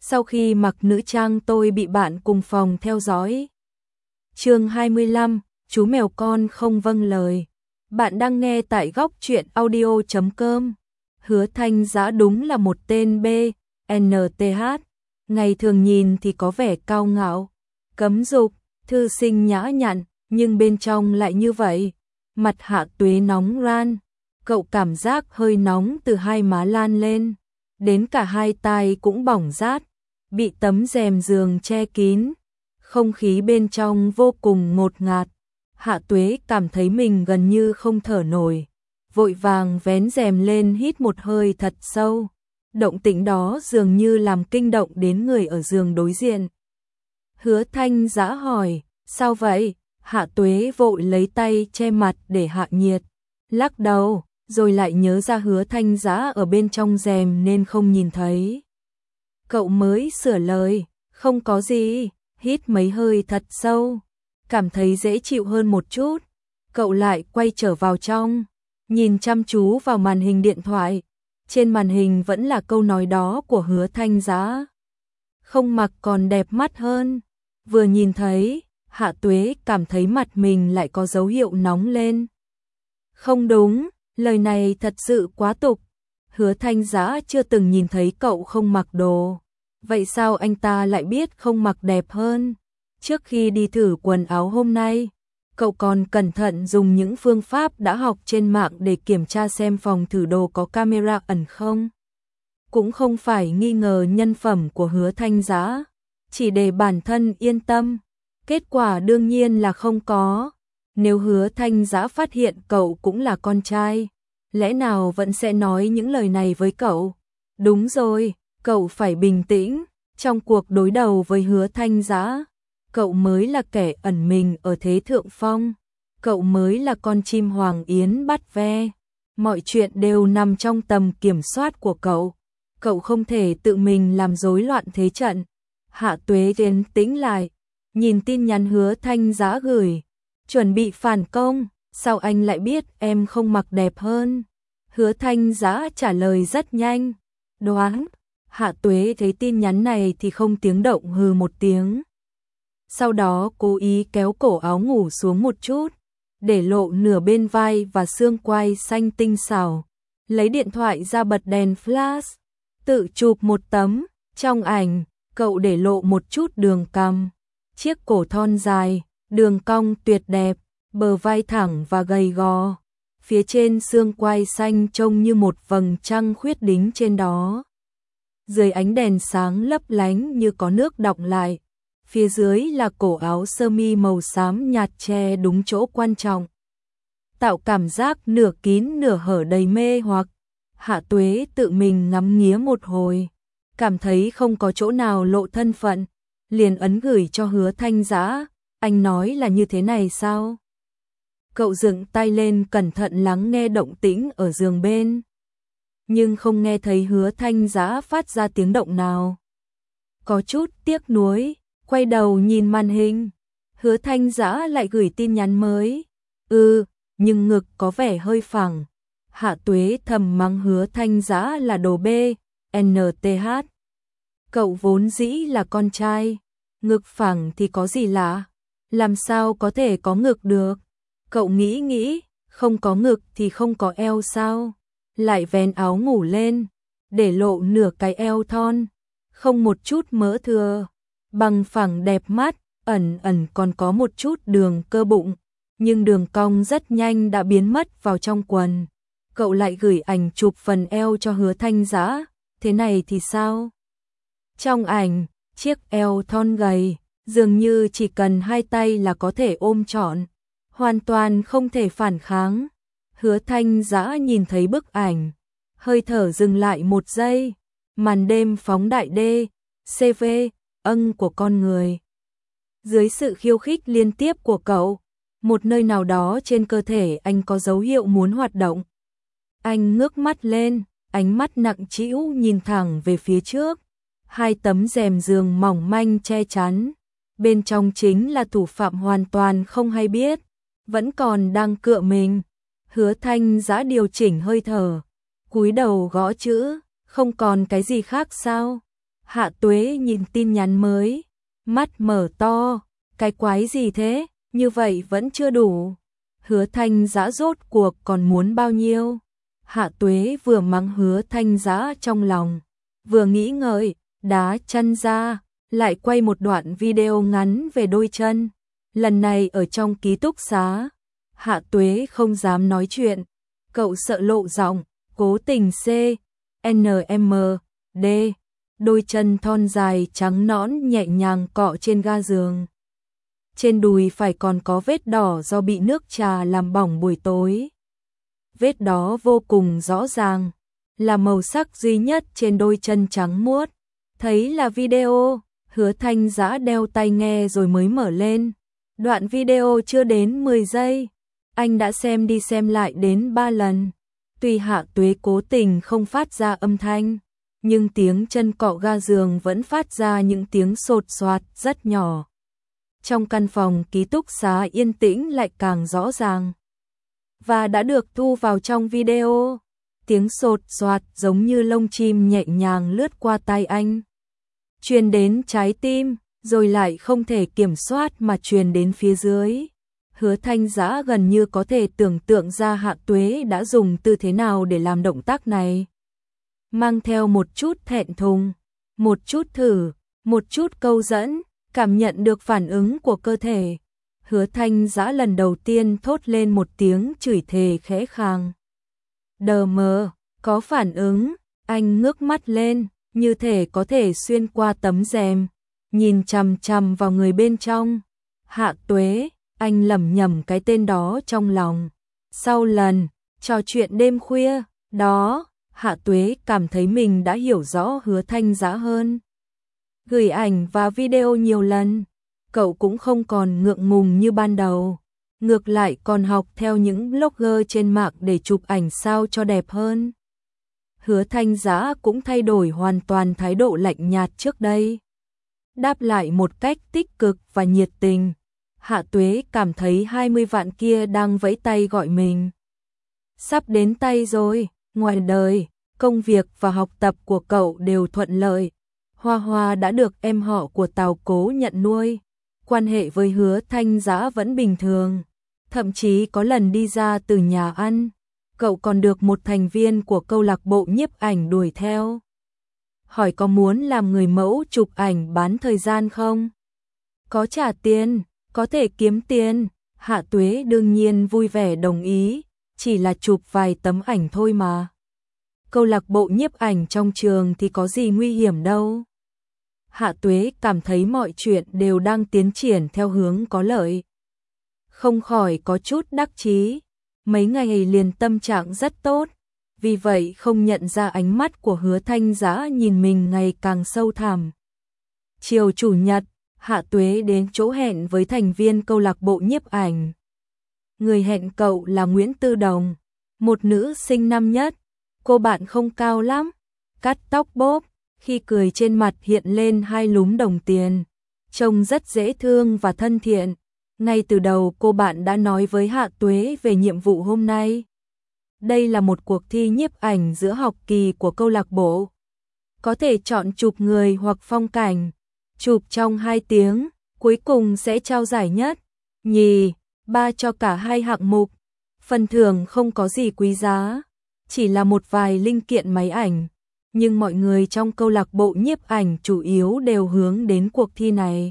Sau khi mặc nữ trang tôi bị bạn cùng phòng theo dõi. Chương 25, chú mèo con không vâng lời. Bạn đang nghe tại góc truyện audio.com. Hứa Thanh Dã đúng là một tên BNTH. Ngày thường nhìn thì có vẻ cao ngạo, cấm dục, thư sinh nhã nhặn, nhưng bên trong lại như vậy. Mặt Hạ Tuế nóng ran, cậu cảm giác hơi nóng từ hai má lan lên, đến cả hai tai cũng bỏng rát, bị tấm rèm giường che kín. Không khí bên trong vô cùng ngột ngạt. Hạ Tuế cảm thấy mình gần như không thở nổi, vội vàng vén rèm lên hít một hơi thật sâu. Động tĩnh đó dường như làm kinh động đến người ở giường đối diện. Hứa Thanh Dã hỏi, sao vậy? Hạ Tuế vội lấy tay che mặt để hạ nhiệt, lắc đầu, rồi lại nhớ ra Hứa Thanh Dã ở bên trong rèm nên không nhìn thấy. Cậu mới sửa lời, không có gì, hít mấy hơi thật sâu, cảm thấy dễ chịu hơn một chút. Cậu lại quay trở vào trong, nhìn chăm chú vào màn hình điện thoại. Trên màn hình vẫn là câu nói đó của Hứa Thanh Dã. Không mặc còn đẹp mắt hơn. Vừa nhìn thấy, Hạ Tuế cảm thấy mặt mình lại có dấu hiệu nóng lên. Không đúng, lời này thật sự quá tục. Hứa Thanh Dã chưa từng nhìn thấy cậu không mặc đồ. Vậy sao anh ta lại biết không mặc đẹp hơn? Trước khi đi thử quần áo hôm nay, cậu còn cẩn thận dùng những phương pháp đã học trên mạng để kiểm tra xem phòng thử đồ có camera ẩn không. Cũng không phải nghi ngờ nhân phẩm của Hứa Thanh Dã, chỉ để bản thân yên tâm. Kết quả đương nhiên là không có. Nếu Hứa Thanh Dã phát hiện cậu cũng là con trai, lẽ nào vẫn sẽ nói những lời này với cậu? Đúng rồi, cậu phải bình tĩnh. Trong cuộc đối đầu với Hứa Thanh Dã, cậu mới là kẻ ẩn mình ở thế thượng phong. Cậu mới là con chim hoàng yến bắt ve. Mọi chuyện đều nằm trong tầm kiểm soát của cậu. Cậu không thể tự mình làm rối loạn thế trận. Hạ Tuế yên tĩnh lại, nhìn tin nhắn Hứa Thanh Dã gửi. Chuẩn bị phản công, sao anh lại biết em không mặc đẹp hơn? Hứa Thanh Dã trả lời rất nhanh. Đoán. Hạ Tuế thấy tin nhắn này thì không tiếng động hừ một tiếng. Sau đó cố ý kéo cổ áo ngủ xuống một chút, để lộ nửa bên vai và xương quai xanh tinh xảo. Lấy điện thoại ra bật đèn flash, tự chụp một tấm. Trong ảnh, cậu để lộ một chút đường cằm, chiếc cổ thon dài, đường cong tuyệt đẹp, bờ vai thẳng và gầy gò. Phía trên xương quai xanh trông như một vầng trăng khuyết đính trên đó. Dưới ánh đèn sáng lấp lánh như có nước đọng lại. Phía dưới là cổ áo sơ mi màu xám nhạt che đúng chỗ quan trọng, tạo cảm giác nửa kín nửa hở đầy mê hoặc. Hạ Tuế tự mình ngắm nghía một hồi, cảm thấy không có chỗ nào lộ thân phận, liền ấn gửi cho Hứa Thanh Dã. Anh nói là như thế này sao? Cậu dựng tay lên cẩn thận lắng nghe động tĩnh ở giường bên, nhưng không nghe thấy Hứa Thanh Dã phát ra tiếng động nào. Có chút tiếc nuối, quay đầu nhìn màn hình, Hứa Thanh Dã lại gửi tin nhắn mới. Nhưng ngực có vẻ hơi phẳng. Hạ Tuế thầm mắng Hứa Thanh Dã là đồ BNTH. Cậu vốn dĩ là con trai, ngực phẳng thì có gì lạ, làm sao có thể có ngực được? Cậu nghĩ, không có ngực thì không có eo sao? Lại vén áo ngủ lên, để lộ nửa cái eo thon, không một chút mỡ thừa, bằng phẳng đẹp mắt, ẩn còn có một chút đường cơ bụng, nhưng đường cong rất nhanh đã biến mất vào trong quần. Cậu lại gửi ảnh chụp phần eo cho Hứa Thanh Dã, thế này thì sao? Trong ảnh, chiếc eo thon gầy, dường như chỉ cần hai tay là có thể ôm trọn, hoàn toàn không thể phản kháng. Hứa Thanh Dã nhìn thấy bức ảnh, hơi thở dừng lại một giây. Màn đêm phóng đại CV của con người. Dưới sự khiêu khích liên tiếp của cậu, một nơi nào đó trên cơ thể anh có dấu hiệu muốn hoạt động. Anh ngước mắt lên, ánh mắt nặng trĩu nhìn thẳng về phía trước. Hai tấm rèm giường mỏng manh che chắn. Bên trong chính là thủ phạm hoàn toàn không hay biết, vẫn còn đang cựa mình. Hứa Thanh Dã điều chỉnh hơi thở, cúi đầu gõ chữ, không còn cái gì khác sao? Hạ Tuế nhìn tin nhắn mới, mắt mở to, cái quái gì thế, như vậy vẫn chưa đủ. Hứa Thanh Dã rốt cuộc còn muốn bao nhiêu? Hạ Tuế vừa mắng Hứa Thanh Dã trong lòng, vừa nghĩ ngợi, đá chân ra, lại quay một đoạn video ngắn về đôi chân. Lần này ở trong ký túc xá, Hạ Tuế không dám nói chuyện, cậu sợ lộ giọng, cố tình CNMD, đôi chân thon dài trắng nõn nhẹ nhàng cọ trên ga giường. Trên đùi phải còn có vết đỏ do bị nước trà làm bỏng buổi tối. Vết đó vô cùng rõ ràng, là màu sắc duy nhất trên đôi chân trắng muốt. Thấy là video, Hứa Thanh Dã đeo tai nghe rồi mới mở lên. Đoạn video chưa đến 10 giây, anh đã xem đi xem lại đến 3 lần. Tuy Hạ Tuế cố tình không phát ra âm thanh, nhưng tiếng chân cọ ga giường vẫn phát ra những tiếng sột soạt rất nhỏ. Trong căn phòng ký túc xá yên tĩnh lại càng rõ ràng. Và đã được thu vào trong video. Tiếng sột soạt giống như lông chim nhẹ nhàng lướt qua tai anh, truyền đến trái tim, rồi lại không thể kiểm soát mà truyền đến phía dưới. Hứa Thanh Dã gần như có thể tưởng tượng ra Hạ Tuế đã dùng tư thế nào để làm động tác này. Mang theo một chút thẹn thùng, một chút thử, một chút câu dẫn, cảm nhận được phản ứng của cơ thể. Hứa Thanh Dã lần đầu tiên thốt lên một tiếng chửi thề khẽ khàng. Đờ mờ, có phản ứng, anh ngước mắt lên, như thể có thể xuyên qua tấm rèm, nhìn chằm chằm vào người bên trong. Hạ Tuế, anh lẩm nhẩm cái tên đó trong lòng. Sau lần trò chuyện đêm khuya đó, Hạ Tuế cảm thấy mình đã hiểu rõ Hứa Thanh Dã hơn. Gửi ảnh và video nhiều lần, cậu cũng không còn ngượng ngùng như ban đầu. Ngược lại còn học theo những blogger trên mạng để chụp ảnh sao cho đẹp hơn. Hứa Thanh Dã cũng thay đổi hoàn toàn thái độ lạnh nhạt trước đây. Đáp lại một cách tích cực và nhiệt tình. Hạ Tuế cảm thấy 20 vạn kia đang vẫy tay gọi mình. Sắp đến tay rồi, ngoài đời, công việc và học tập của cậu đều thuận lợi. Hoa Hoa đã được em họ của Tào Cố nhận nuôi. Quan hệ với Hứa Thanh Dã vẫn bình thường. Thậm chí có lần đi ra từ nhà ăn, cậu còn được một thành viên của câu lạc bộ nhiếp ảnh đuổi theo. Hỏi có muốn làm người mẫu chụp ảnh bán thời gian không? Có trả tiền, có thể kiếm tiền. Hạ Tuế đương nhiên vui vẻ đồng ý, chỉ là chụp vài tấm ảnh thôi mà. Câu lạc bộ nhiếp ảnh trong trường thì có gì nguy hiểm đâu. Hạ Tuế cảm thấy mọi chuyện đều đang tiến triển theo hướng có lợi. Không khỏi có chút đắc chí. Mấy ngày liền tâm trạng rất tốt, vì vậy không nhận ra ánh mắt của Hứa Thanh Dã nhìn mình ngày càng sâu thẳm. Chiều chủ nhật, Hạ Tuế đến chỗ hẹn với thành viên câu lạc bộ nhiếp ảnh. Người hẹn cậu là Nguyễn Tư Đồng, một nữ sinh năm nhất. Cô bạn không cao lắm, cắt tóc bóp, khi cười trên mặt hiện lên 2 lúm đồng tiền, trông rất dễ thương và thân thiện. Ngay từ đầu cô bạn đã nói với Hạ Tuế về nhiệm vụ hôm nay. Đây là một cuộc thi nhiếp ảnh giữa học kỳ của câu lạc bộ. Có thể chọn chụp người hoặc phong cảnh, chụp trong 2 tiếng, cuối cùng sẽ trao giải nhất, nhì, 3 cho cả 2 hạng mục. Phần thưởng không có gì quý giá, chỉ là một vài linh kiện máy ảnh, nhưng mọi người trong câu lạc bộ nhiếp ảnh chủ yếu đều hướng đến cuộc thi này.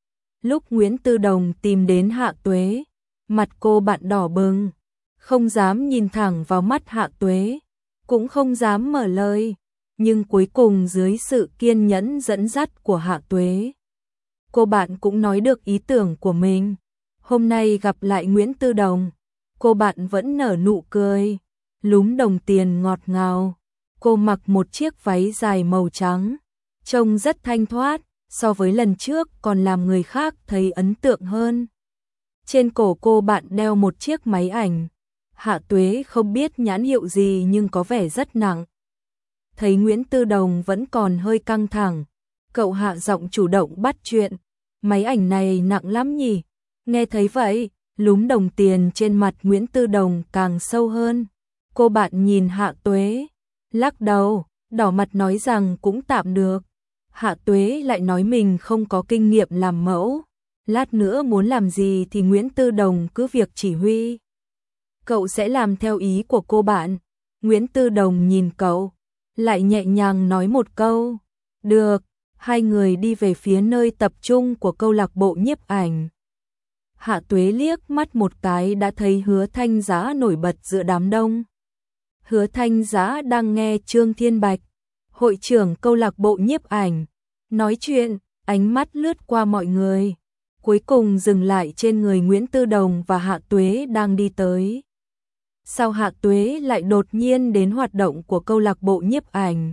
Lúc Nguyễn Tư Đồng tìm đến Hạ Tuế, mặt cô bạn đỏ bừng, không dám nhìn thẳng vào mắt Hạ Tuế, cũng không dám mở lời, nhưng cuối cùng dưới sự kiên nhẫn dẫn dắt của Hạ Tuế, cô bạn cũng nói được ý tưởng của mình. Hôm nay gặp lại Nguyễn Tư Đồng, cô bạn vẫn nở nụ cười, lúm đồng tiền ngọt ngào. Cô mặc một chiếc váy dài màu trắng, trông rất thanh thoát, so với lần trước còn làm người khác thấy ấn tượng hơn. Trên cổ cô bạn đeo một chiếc máy ảnh. Hạ Tuế không biết nhãn hiệu gì nhưng có vẻ rất nặng. Thấy Nguyễn Tư Đồng vẫn còn hơi căng thẳng, cậu hạ giọng chủ động bắt chuyện. Máy ảnh này nặng lắm nhỉ? Nghe thấy vậy, lúm đồng tiền trên mặt Nguyễn Tư Đồng càng sâu hơn. Cô bạn nhìn Hạ Tuế, lắc đầu, đỏ mặt nói rằng cũng tạm được. Hạ Tuế lại nói mình không có kinh nghiệm làm mẫu. Lát nữa muốn làm gì thì Nguyễn Tư Đồng cứ việc chỉ huy. Cậu sẽ làm theo ý của cô bạn. Nguyễn Tư Đồng nhìn cậu, lại nhẹ nhàng nói một câu. Được, hai người đi về phía nơi tập trung của câu lạc bộ nhiếp ảnh. Hạ Tuế liếc mắt một cái đã thấy Hứa Thanh Giá nổi bật giữa đám đông. Hứa Thanh Giá đang nghe Trương Thiên Bạch, hội trưởng câu lạc bộ nhiếp ảnh, nói chuyện, ánh mắt lướt qua mọi người. Cuối cùng dừng lại trên người Nguyễn Tư Đồng và Hạ Tuế đang đi tới. Sao Hạ Tuế lại đột nhiên đến hoạt động của câu lạc bộ nhiếp ảnh?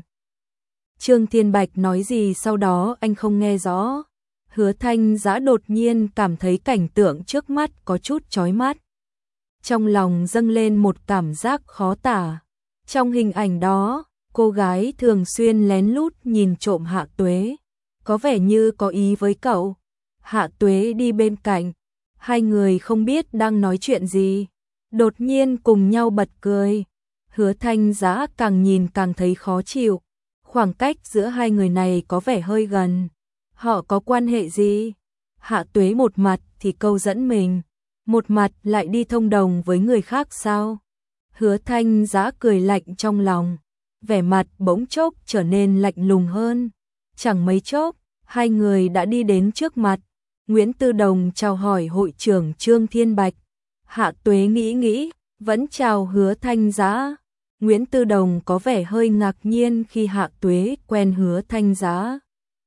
Trương Thiên Bạch nói gì sau đó anh không nghe rõ. Hứa Thanh Giá đột nhiên cảm thấy cảnh tượng trước mắt có chút chói mắt. Trong lòng dâng lên một cảm giác khó tả. Trong hình ảnh đó, cô gái thường xuyên lén lút nhìn trộm Hạ Tuế, có vẻ như có ý với cậu. Hạ Tuế đi bên cạnh, hai người không biết đang nói chuyện gì, đột nhiên cùng nhau bật cười. Hứa Thanh Giá càng nhìn càng thấy khó chịu, khoảng cách giữa hai người này có vẻ hơi gần. Họ có quan hệ gì? Hạ Tuế một mặt thì câu dẫn mình, một mặt lại đi thông đồng với người khác sao? Hứa Thanh Giá cười lạnh trong lòng, vẻ mặt bỗng chốc trở nên lạnh lùng hơn. Chẳng mấy chốc, hai người đã đi đến trước mặt. Nguyễn Tư Đồng chào hỏi hội trưởng Trương Thiên Bạch. Hạ Tuế nghĩ, vẫn chào Hứa Thanh Giá. Nguyễn Tư Đồng có vẻ hơi ngạc nhiên khi Hạ Tuế quen Hứa Thanh Giá.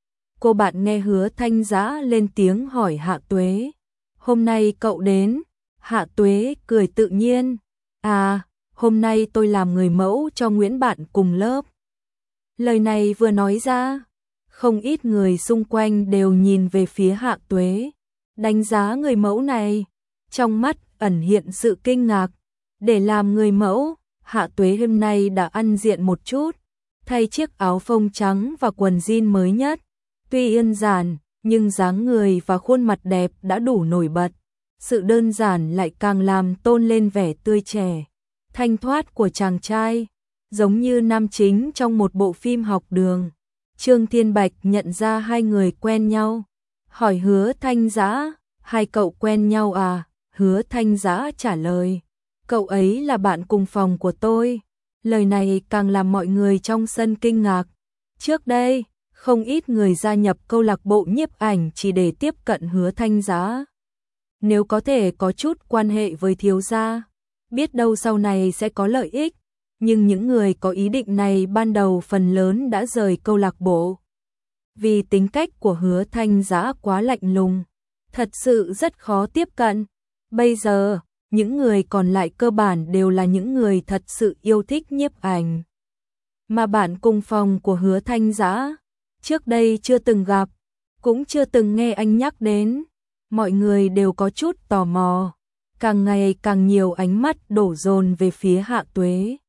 Cô bạn nghe Hứa Thanh Giá lên tiếng hỏi Hạ Tuế. Hôm nay cậu đến? Hạ Tuế cười tự nhiên. À, hôm nay tôi làm người mẫu cho Nguyễn bạn cùng lớp. Lời này vừa nói ra, không ít người xung quanh đều nhìn về phía Hạ Tuế, đánh giá người mẫu này, trong mắt ẩn hiện sự kinh ngạc. Để làm người mẫu, Hạ Tuế hôm nay đã ăn diện một chút, thay chiếc áo phông trắng và quần jean mới nhất. Tuy đơn giản, nhưng dáng người và khuôn mặt đẹp đã đủ nổi bật. Sự đơn giản lại càng làm tôn lên vẻ tươi trẻ, thanh thoát của chàng trai, giống như nam chính trong một bộ phim học đường. Trương Thiên Bạch nhận ra hai người quen nhau, hỏi Hứa Thanh Giá, hai cậu quen nhau à? Hứa Thanh Giá trả lời, cậu ấy là bạn cùng phòng của tôi. Lời này càng làm mọi người trong sân kinh ngạc. Trước đây, không ít người gia nhập câu lạc bộ nhiếp ảnh chỉ để tiếp cận Hứa Thanh Giá. Nếu có thể có chút quan hệ với thiếu gia, biết đâu sau này sẽ có lợi ích. Nhưng những người có ý định này ban đầu phần lớn đã rời câu lạc bộ. Vì tính cách của Hứa Thanh Giá quá lạnh lùng, thật sự rất khó tiếp cận. Bây giờ, những người còn lại cơ bản đều là những người thật sự yêu thích nhiếp ảnh. Mà bạn cùng phòng của Hứa Thanh Giá, trước đây chưa từng gặp, cũng chưa từng nghe anh nhắc đến. Mọi người đều có chút tò mò, càng ngày càng nhiều ánh mắt đổ dồn về phía Hạ Tuế.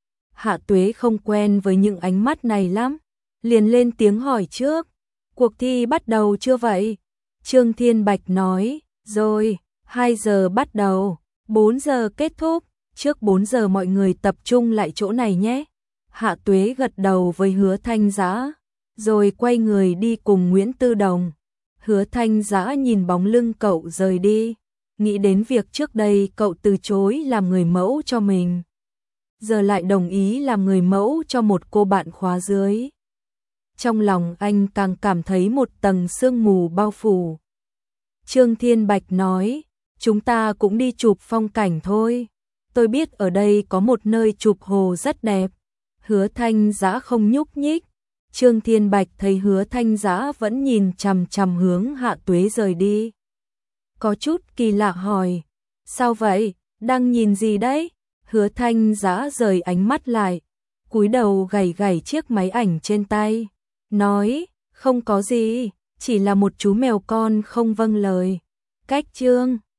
Hạ Tuế không quen với những ánh mắt này lắm, liền lên tiếng hỏi trước. Cuộc thi bắt đầu chưa vậy? Trương Thiên Bạch nói, rồi, 2 giờ bắt đầu, 4 giờ kết thúc, trước 4 giờ mọi người tập trung lại chỗ này nhé. Hạ Tuế gật đầu với Hứa Thanh Giá, rồi quay người đi cùng Nguyễn Tư Đồng. Hứa Thanh Giá nhìn bóng lưng cậu rời đi, nghĩ đến việc trước đây cậu từ chối làm người mẫu cho mình, giờ lại đồng ý làm người mẫu cho một cô bạn khóa dưới. Trong lòng anh càng cảm thấy một tầng sương mù bao phủ. Trương Thiên Bạch nói, chúng ta cũng đi chụp phong cảnh thôi. Tôi biết ở đây có một nơi chụp hồ rất đẹp. Hứa Thanh Giá không nhúc nhích. Trương Thiên Bạch thấy Hứa Thanh Giá vẫn nhìn chằm chằm hướng Hạ Tuế rời đi, có chút kỳ lạ hỏi, sao vậy, đang nhìn gì đấy? Hứa Thanh Giá rời ánh mắt lại, cúi đầu gảy gảy chiếc máy ảnh trên tay, nói, không có gì, chỉ là một chú mèo con không vâng lời. Cách Trương